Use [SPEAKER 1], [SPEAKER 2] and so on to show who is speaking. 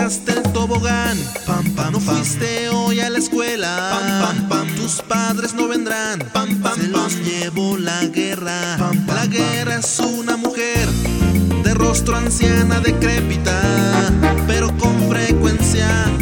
[SPEAKER 1] usaste el tobogán. No fuiste hoy a la escuela. Tus padres no vendrán. Se los llevó la guerra. La guerra es una mujer de rostro anciana, decrépita, pero con frecuencia